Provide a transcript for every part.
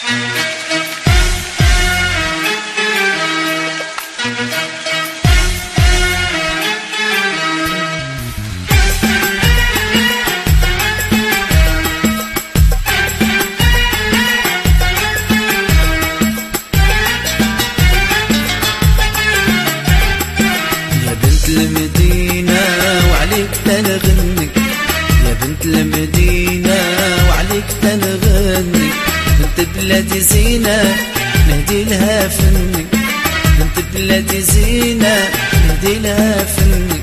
المدينة وعليك تنغني، يا بنت المدينة وعليك تنغني، بنت بلادي زينة نهدي لها فني، بنت بلادي زينة نهدي لها فني،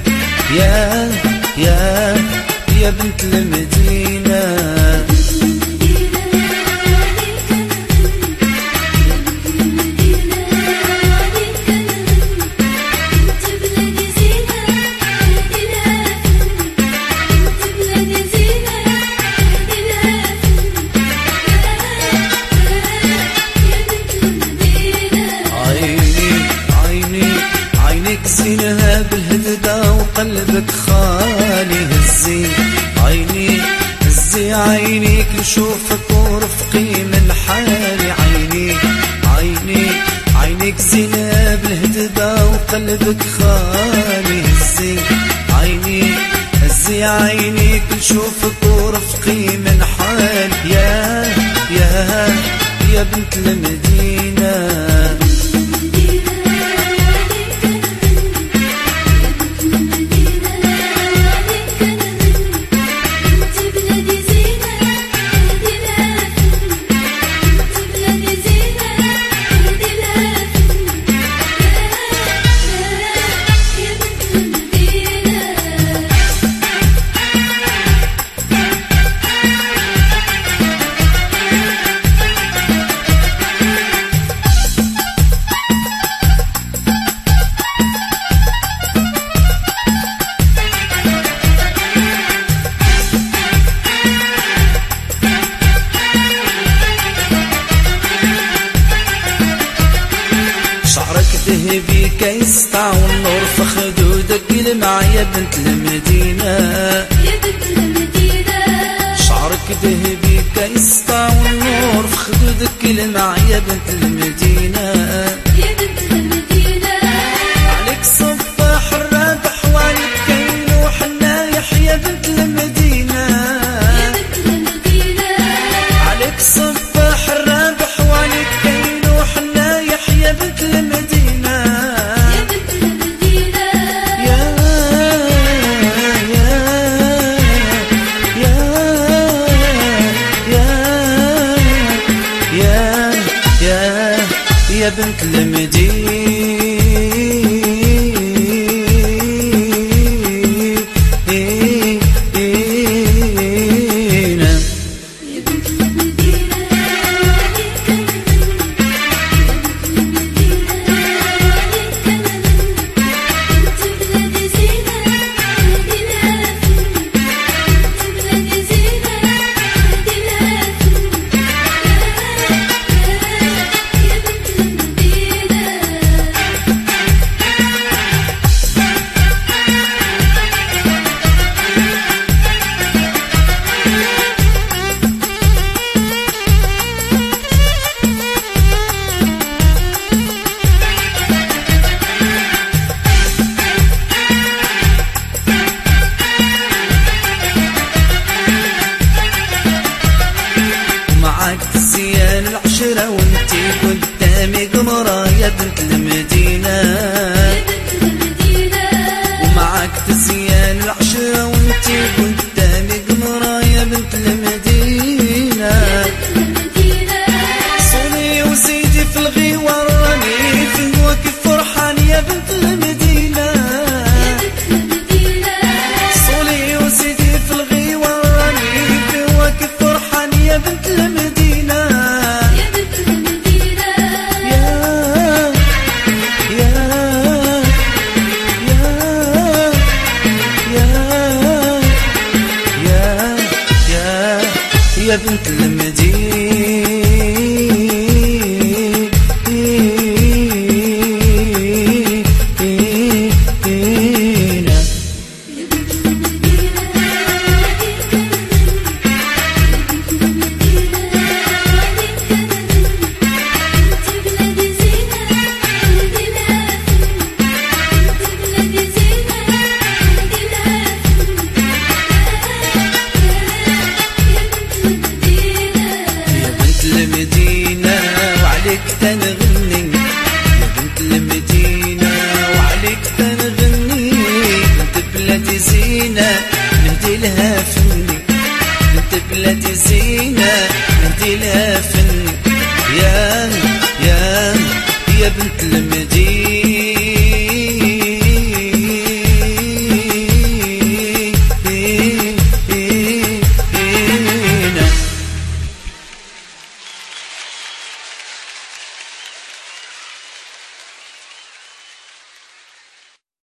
يا بنت المدينة. زينها بالهدى وقلبك خالي هزي عيني، هزي عينيك نشوفك ورفقي من حالي، عينيك زينها بالهدى وقلبك خالي هزي عيني، هزي عينيك نشوفك ورفقي من حالي، يا بنت المدينة. ذهبي كيسطع والنور في خدودك يلمع، يا بنت المدينة، يا بنت المدينة. شعرك ذهبي كيسطع والنور في خدودك يلمع، يا بنت المدينة، يا بنت المدينة. عليك صباح الرابح وعليك كيل وحنايح، يا بنت المدينة، يا بنت المدينة. عليك صباح الرابح وعليك كيل وحنايح، يا بنت المدينة. يا بنت المدينة. زيان العشرة وانتي قدامي قمرة، يا بنت المدينة، ومعك تزيان العشرة وانتي قدامي قمرة، يا بنت المدينة. صوني وزيدي في الغيوة راني في واقف فرحان، يا بنت المدينة، صوني وزيدي في الغيوة راني في واقف فرحان، يا بنت المدينة. يا بنت المدينة. ندي لها فني، بنت بلادي زينة ندي لها فني، يا بنت المدينة.